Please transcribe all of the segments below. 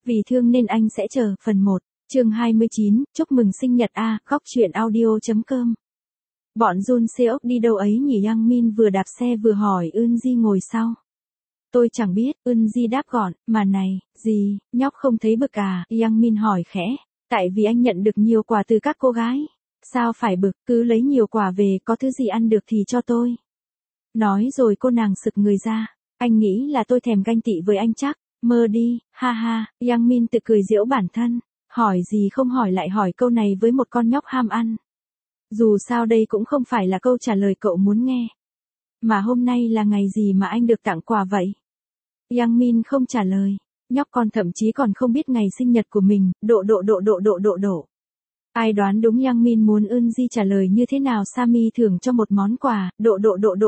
Vì thương nên anh sẽ chờ, phần 1, chương 29, chúc mừng sinh nhật a, góc truyện audio.com. Bọn Jun Seok đi đâu ấy nhỉ? Yang Min vừa đạp xe vừa hỏi Eunji ngồi sau. Tôi chẳng biết, Eunji đáp gọn, mà này, gì, nhóc không thấy bực à? Yang Min hỏi khẽ, tại vì anh nhận được nhiều quà từ các cô gái. Sao phải bực, cứ lấy nhiều quà về, có thứ gì ăn được thì cho tôi. Nói rồi cô nàng sực người ra, anh nghĩ là tôi thèm ganh tị với anh chắc. Mơ đi, ha ha. Yang Min tự cười giễu bản thân, hỏi gì không hỏi lại hỏi câu này với một con nhóc ham ăn. Dù sao đây cũng không phải là câu trả lời cậu muốn nghe. Mà hôm nay là ngày gì mà anh được tặng quà vậy? Yang Min không trả lời, nhóc con thậm chí còn không biết ngày sinh nhật của mình, độ. Ai đoán đúng Yang Min muốn Eunji trả lời như thế nào? Sammy thưởng cho một món quà, độ.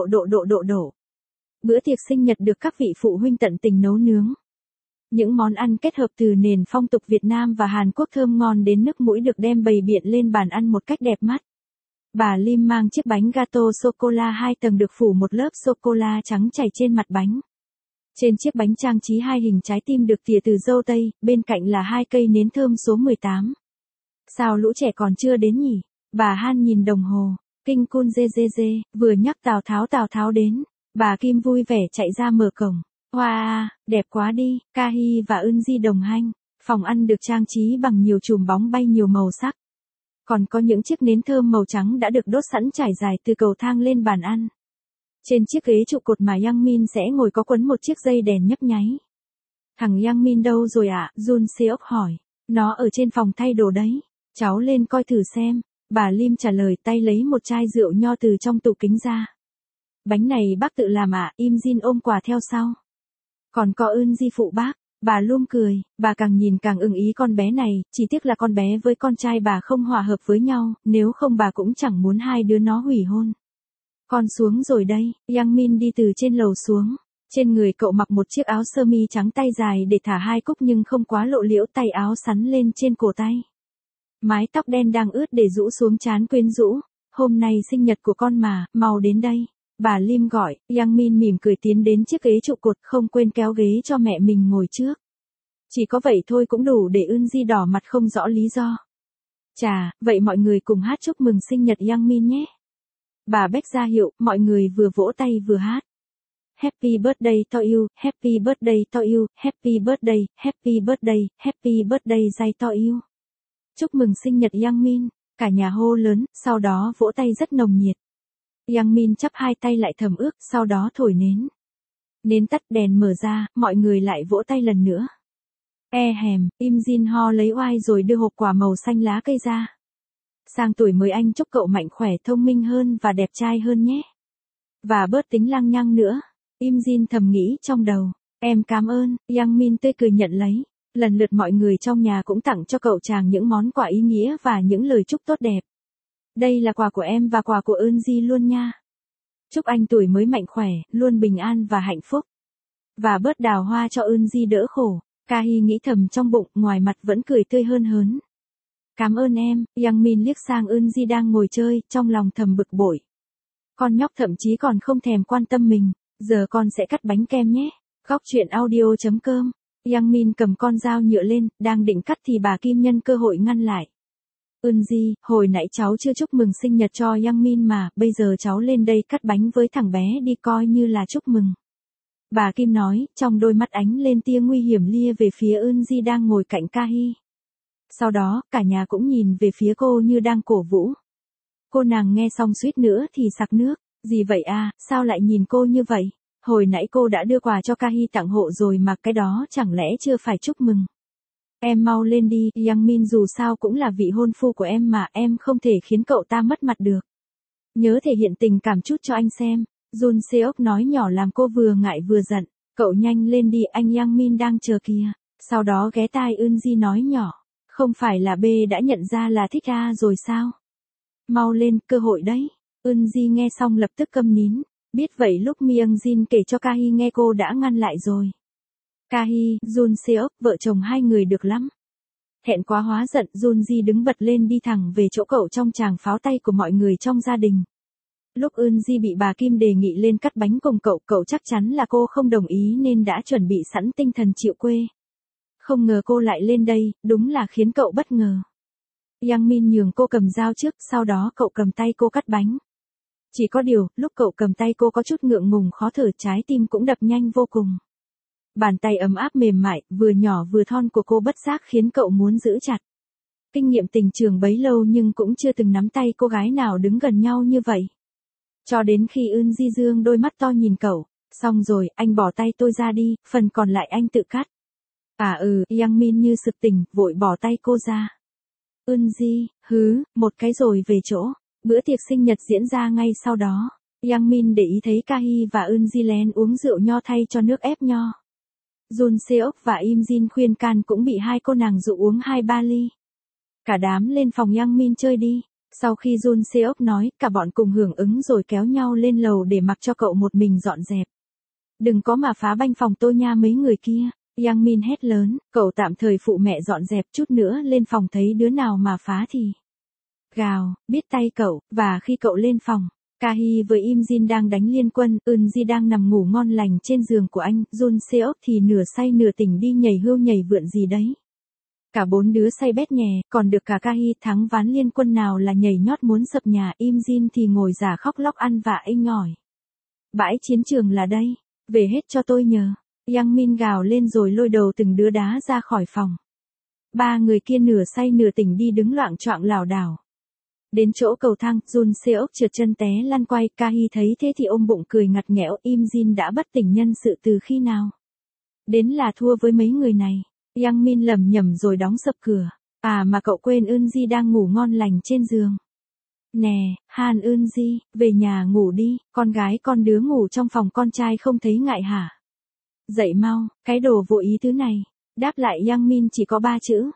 Bữa tiệc sinh nhật được các vị phụ huynh tận tình nấu nướng. Những món ăn kết hợp từ nền phong tục Việt Nam và Hàn Quốc thơm ngon đến nước mũi được đem bày biện lên bàn ăn một cách đẹp mắt. Bà Lim mang chiếc bánh gato sô-cô-la 2 tầng được phủ một lớp sô-cô-la trắng chảy trên mặt bánh. Trên chiếc bánh trang trí 2 hình trái tim được tỉa từ dâu tây, bên cạnh là 2 cây nến thơm số 18. Sao lũ trẻ còn chưa đến nhỉ? Bà Han nhìn đồng hồ, kinh cun dê, vừa nhắc Tào Tháo đến. Bà Kim vui vẻ chạy ra mở cổng. Wow, đẹp quá đi, Kahi và Eunji đồng hành. Phòng ăn được trang trí bằng nhiều chùm bóng bay nhiều màu sắc. Còn có những chiếc nến thơm màu trắng đã được đốt sẵn trải dài từ cầu thang lên bàn ăn. Trên chiếc ghế trụ cột mà Yang Min sẽ ngồi có quấn một chiếc dây đèn nhấp nháy. Thằng Yang Min đâu rồi ạ? Jun Seok hỏi. Nó ở trên phòng thay đồ đấy. Cháu lên coi thử xem. Bà Lim trả lời, tay lấy một chai rượu nho từ trong tủ kính ra. Bánh này bác tự làm ạ? Im Jin ôm quà theo sau. Còn có Eunji phụ bác. Bà Lum cười, bà càng nhìn càng ưng ý con bé này, chỉ tiếc là con bé với con trai bà không hòa hợp với nhau, nếu không bà cũng chẳng muốn hai đứa nó hủy hôn. Con xuống rồi đây. Yang Min đi từ trên lầu xuống. Trên người cậu mặc một chiếc áo sơ mi trắng tay dài để thả 2 cúc nhưng không quá lộ liễu, tay áo sắn lên trên cổ tay. Mái tóc đen đang ướt để rũ xuống trán quyến rũ. Hôm nay sinh nhật của con mà, mau đến đây. Bà Lim gọi. Yang Min mỉm cười tiến đến chiếc ghế trụ cột, không quên kéo ghế cho mẹ mình ngồi trước. Chỉ có vậy thôi cũng đủ để Eunji đỏ mặt không rõ lý do. Chà, vậy mọi người cùng hát chúc mừng sinh nhật Yang Min nhé. Bà Beck ra hiệu, mọi người vừa vỗ tay vừa hát. Happy birthday to you, happy birthday to you, happy birthday, happy birthday, happy birthday day to you. Chúc mừng sinh nhật Yang Min, cả nhà hô lớn, sau đó vỗ tay rất nồng nhiệt. Yang Min chắp 2 tay lại thầm ước, sau đó thổi nến. Nến tắt, đèn mở ra, mọi người lại vỗ tay lần nữa. Im Jin ho lấy oai rồi đưa hộp quà màu xanh lá cây ra. Sang tuổi mới anh chúc cậu mạnh khỏe, thông minh hơn và đẹp trai hơn nhé. Và bớt tính lăng nhăng nữa. Im Jin thầm nghĩ trong đầu. Em cảm ơn. Yang Min tươi cười nhận lấy. Lần lượt mọi người trong nhà cũng tặng cho cậu chàng những món quà ý nghĩa và những lời chúc tốt đẹp. Đây là quà của em và quà của Eunji luôn nha. Chúc anh tuổi mới mạnh khỏe, luôn bình an và hạnh phúc. Và bớt đào hoa cho Eunji đỡ khổ. Kahi nghĩ thầm trong bụng, ngoài mặt vẫn cười tươi hơn hớn. Cảm ơn em. Yang Min liếc sang Eunji đang ngồi chơi, trong lòng thầm bực bội. Con nhóc thậm chí còn không thèm quan tâm mình. Giờ con sẽ cắt bánh kem nhé. Góc truyện audio.com. Yang Min cầm con dao nhựa lên, đang định cắt thì bà Kim nhân cơ hội ngăn lại. Eunji, hồi nãy cháu chưa chúc mừng sinh nhật cho Yang Min mà, bây giờ cháu lên đây cắt bánh với thằng bé đi coi như là chúc mừng. Bà Kim nói, trong đôi mắt ánh lên tia nguy hiểm lia về phía Eunji đang ngồi cạnh Kahi. Sau đó, cả nhà cũng nhìn về phía cô như đang cổ vũ. Cô nàng nghe xong suýt nữa thì sặc nước. Gì vậy à, sao lại nhìn cô như vậy? Hồi nãy cô đã đưa quà cho Kahi tặng hộ rồi mà, cái đó chẳng lẽ chưa phải chúc mừng? Em mau lên đi, Yang Min dù sao cũng là vị hôn phu của em mà, em không thể khiến cậu ta mất mặt được. Nhớ thể hiện tình cảm chút cho anh xem. Jun Seok nói nhỏ làm cô vừa ngại vừa giận. Cậu nhanh lên đi, anh Yang Min đang chờ kìa. Sau đó ghé tai Eunji nói nhỏ. Không phải là B đã nhận ra là thích A rồi sao? Mau lên, cơ hội đấy. Eunji nghe xong lập tức câm nín. Biết vậy lúc Myung Jin kể cho Kahi nghe cô đã ngăn lại rồi. Kahi, Jun Seok, vợ chồng hai người được lắm. Thẹn quá hóa giận, Junji đứng bật lên đi thẳng về chỗ cậu trong tràng pháo tay của mọi người trong gia đình. Lúc Eunji bị bà Kim đề nghị lên cắt bánh cùng cậu, cậu chắc chắn là cô không đồng ý nên đã chuẩn bị sẵn tinh thần chịu quê. không ngờ cô lại lên đây, đúng là khiến cậu bất ngờ. Yang Min nhường cô cầm dao trước, sau đó cậu cầm tay cô cắt bánh. Chỉ có điều, lúc cậu cầm tay cô có chút ngượng ngùng khó thở, trái tim cũng đập nhanh vô cùng. Bàn tay ấm áp mềm mại, vừa nhỏ vừa thon của cô bất giác khiến cậu muốn giữ chặt. Kinh nghiệm tình trường bấy lâu nhưng cũng chưa từng nắm tay cô gái nào đứng gần nhau như vậy. Cho đến khi Eun Ji dương đôi mắt to nhìn cậu, xong rồi, anh bỏ tay tôi ra đi, phần còn lại anh tự cắt. Yang Min như sực tỉnh, vội bỏ tay cô ra. Eun Ji, một cái rồi về chỗ. Bữa tiệc sinh nhật diễn ra ngay sau đó. Yang Min để ý thấy Kahi và Eun Ji lén uống rượu nho thay cho nước ép nho. Jun Seok và Im Jin khuyên can cũng bị hai cô nàng dụ uống 2-3 ly. Cả đám lên phòng Yang Min chơi đi. Sau khi Jun Seok nói, cả bọn cùng hưởng ứng rồi kéo nhau lên lầu để mặc cho cậu một mình dọn dẹp. Đừng có mà phá banh phòng tôi nha mấy người kia. Yang Min hét lớn, cậu tạm thời phụ mẹ dọn dẹp, chút nữa lên phòng thấy đứa nào mà phá thì gào, biết tay cậu. Và khi cậu lên phòng, Kahi với Im Jin đang đánh liên quân, Eun Ji đang nằm ngủ ngon lành trên giường của anh, Jun Seok thì nửa say nửa tỉnh đi nhảy hươu nhảy vượn gì đấy. Cả bốn đứa say bét nhè, còn được cả Kahi thắng ván liên quân nào là nhảy nhót muốn sập nhà, Im Jin thì ngồi giả khóc lóc ăn vạ inh ỏi. Bãi chiến trường là đây, về hết cho tôi nhờ. Yang Min gào lên rồi lôi đầu từng đứa đá ra khỏi phòng. Ba người kia nửa say nửa tỉnh đi đứng loạng choạng lảo đảo. Đến chỗ cầu thang, Jun Seok trượt chân té lăn quay, Kahi thấy thế thì ôm bụng cười ngặt nghẽo, Im Jin đã bất tỉnh nhân sự từ khi nào? Đến là thua với mấy người này. Yang Min lẩm nhẩm rồi đóng sập cửa. Mà cậu quên Eun Ji đang ngủ ngon lành trên giường. Nè, Han Eun Ji, về nhà ngủ đi, con gái con đứa ngủ trong phòng con trai không thấy ngại hả? Dậy mau, cái đồ vô ý thứ này. Đáp lại Yang Min chỉ có 3 chữ.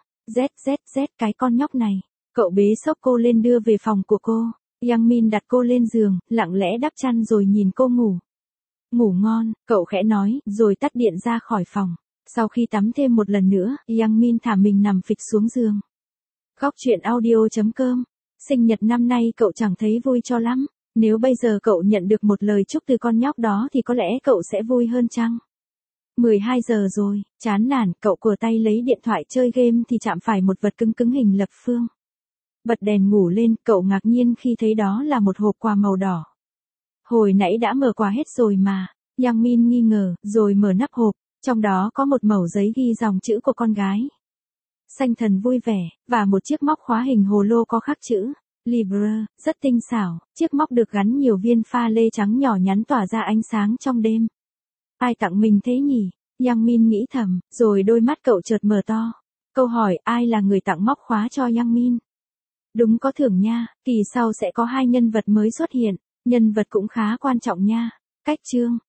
Z cái con nhóc này. Cậu bế xốc cô lên đưa về phòng của cô. Yang Min đặt cô lên giường, lặng lẽ đắp chăn rồi nhìn cô ngủ. Ngủ ngon, cậu khẽ nói, rồi tắt điện ra khỏi phòng. Sau khi tắm thêm một lần nữa, Yang Min thả mình nằm phịch xuống giường. Góc truyện audio.com. Sinh nhật năm nay cậu chẳng thấy vui cho lắm. Nếu bây giờ cậu nhận được một lời chúc từ con nhóc đó thì có lẽ cậu sẽ vui hơn chăng? 12 giờ rồi, chán nản, cậu cùa tay lấy điện thoại chơi game thì chạm phải một vật cứng cứng hình lập phương. Bật đèn ngủ lên, cậu ngạc nhiên khi thấy đó là một hộp quà màu đỏ. Hồi nãy đã mở quà hết rồi mà. Yang Min nghi ngờ, rồi mở nắp hộp, trong đó có một mẩu giấy ghi dòng chữ của con gái. Sanh thần vui vẻ, và một chiếc móc khóa hình hồ lô có khắc chữ Libre, rất tinh xảo, chiếc móc được gắn nhiều viên pha lê trắng nhỏ nhắn tỏa ra ánh sáng trong đêm. Ai tặng mình thế nhỉ? Yang Min nghĩ thầm, rồi đôi mắt cậu chợt mở to. Câu hỏi ai là người tặng móc khóa cho Yang Min? Đúng có thưởng nha, kỳ sau sẽ có 2 nhân vật mới xuất hiện, nhân vật cũng khá quan trọng nha. Cách chương